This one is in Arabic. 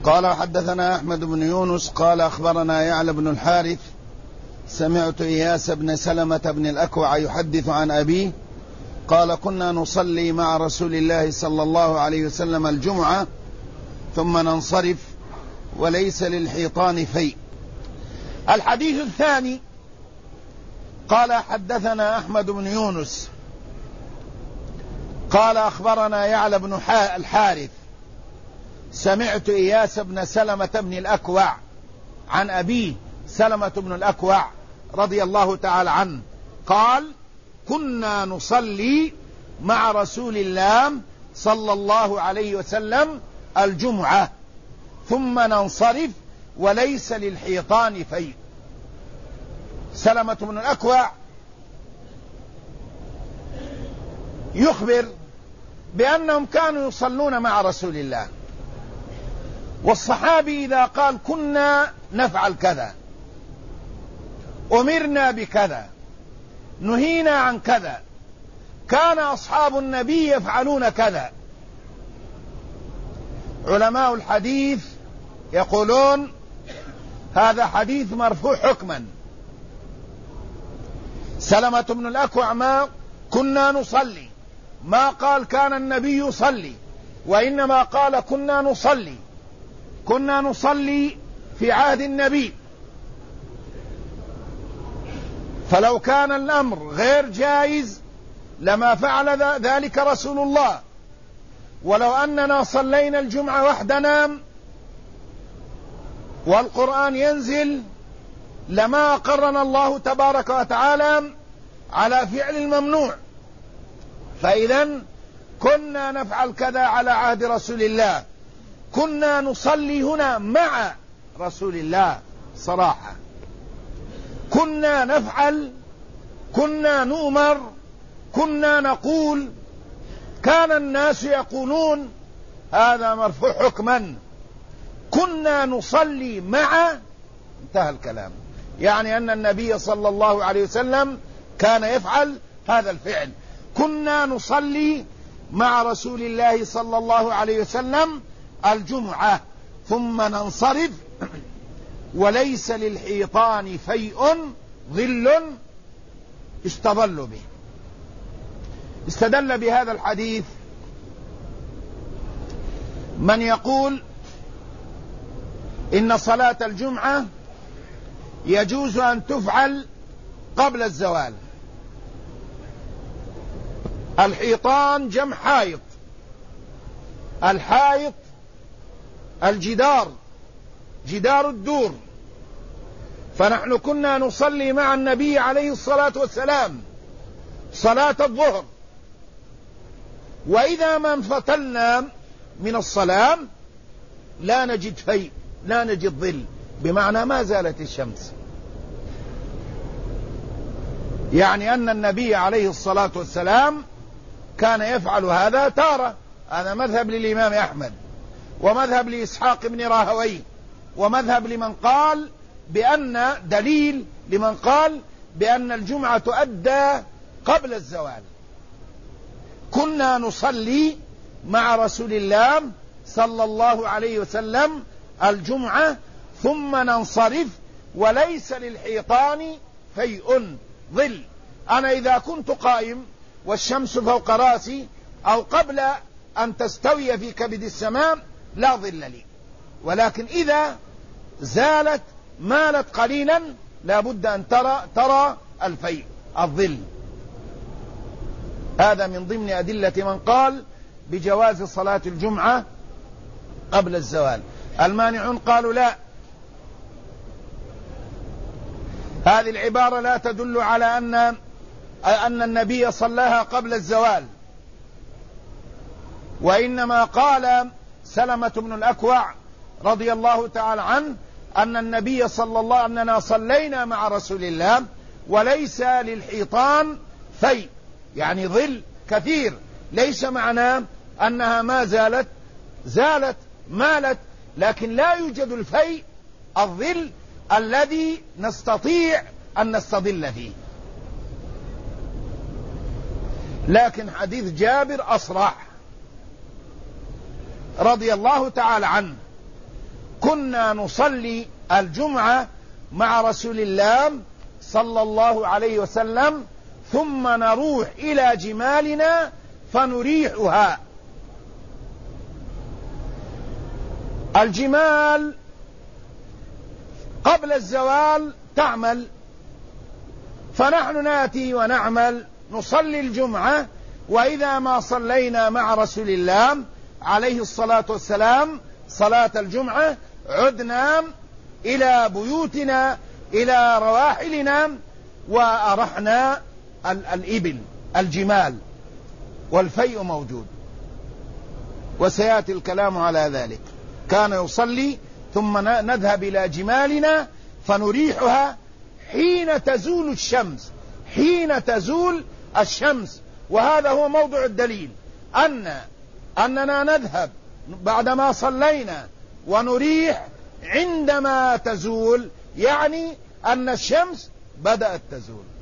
قال حدثنا أحمد بن يونس قال أخبرنا يعلى بن الحارث سمعت إياس بن سلمة بن الأكوع يحدث عن أبيه قال كنا نصلي مع رسول الله صلى الله عليه وسلم الجمعة ثم ننصرف وليس للحيطان فيء. الحديث الثاني قال حدثنا أحمد بن يونس قال أخبرنا يعلى بن الحارث سمعت إياس بن سلمة بن الأكوع عن أبيه سلمة بن الأكوع رضي الله تعالى عنه قال كنا نصلي مع رسول الله صلى الله عليه وسلم الجمعة ثم ننصرف وليس للحيطان فيء. سلمة بن الأكوع يخبر بأنهم كانوا يصلون مع رسول الله، والصحابي إذا قال كنا نفعل كذا، أمرنا بكذا، نهينا عن كذا، كان أصحاب النبي يفعلون كذا، علماء الحديث يقولون هذا حديث مرفوع حكما. سلمة بن الأكوع ما كنا نصلي، ما قال كان النبي يصلي، وإنما قال كنا نصلي في عهد النبي. فلو كان الأمر غير جائز لما فعل ذلك رسول الله، ولو أننا صلينا الجمعة وحدنا والقرآن ينزل لما أقرنا الله تبارك وتعالى على فعل الممنوع. فإذا كنا نفعل كذا على عهد رسول الله، كنا نصلي هنا مع رسول الله صراحة، كنا نفعل، كنا نؤمر، كنا نقول، كان الناس يقولون، هذا مرفوع حكما. كنا نصلي مع، انتهى الكلام، يعني أن النبي صلى الله عليه وسلم كان يفعل هذا الفعل. كنا نصلي مع رسول الله صلى الله عليه وسلم الجمعة ثم ننصرف وليس للحيطان فيء ظل استظل به. استدل بهذا الحديث من يقول إن صلاة الجمعة يجوز أن تفعل قبل الزوال. الحيطان جمع حائط، الحائط الجدار، جدار الدور. فنحن كنا نصلي مع النبي عليه الصلاة والسلام صلاة الظهر، وإذا ما انفتلنا من الصلاة لا نجد فيء، لا نجد ظل، بمعنى ما زالت الشمس. يعني أن النبي عليه الصلاة والسلام كان يفعل هذا تارة. هذا مذهب للإمام أحمد، ومذهب لإسحاق بن راهويه، ومذهب لمن قال بأن دليل لمن قال بأن الجمعة تؤدى قبل الزوال. كنا نصلي مع رسول الله صلى الله عليه وسلم الجمعة ثم ننصرف وليس للحيطان فيء ظل. أنا إذا كنت قائم والشمس فوق راسي أو قبل أن تستوي في كبد السماء لا ظل لي، ولكن إذا زالت مالت قليلا لابد أن ترى الفيء الظل. هذا من ضمن أدلة من قال بجواز صلاة الجمعة قبل الزوال. المانعون قالوا لا، هذه العبارة لا تدل على أن النبي صلاها قبل الزوال، وإنما قال سلمة بن الأكوع رضي الله تعالى عنه أن النبي صلى الله عليه وسلم أننا صلينا مع رسول الله وليس للحيطان فيء، يعني ظل كثير. ليس معناه أنها ما زالت مالت، لكن لا يوجد الفيء الظل الذي نستطيع أن نستظل فيه. لكن حديث جابر أصرح رضي الله تعالى عنه، كنا نصلي الجمعة مع رسول الله صلى الله عليه وسلم ثم نروح إلى جمالنا فنريحها. الجمال قبل الزوال تعمل، فنحن ناتي ونعمل نصلي الجمعة، وإذا ما صلينا مع رسول الله عليه الصلاة والسلام صلاة الجمعة عدنا إلى بيوتنا إلى رواحلنا وأرحنا الإبل الجمال، والفيء موجود وسيأتي الكلام على ذلك. كان يصلي ثم نذهب إلى جمالنا فنريحها حين تزول الشمس، حين تزول الشمس. وهذا هو موضع الدليل، أننا نذهب بعدما صلينا ونريح عندما تزول، يعني أن الشمس بدأت تزول.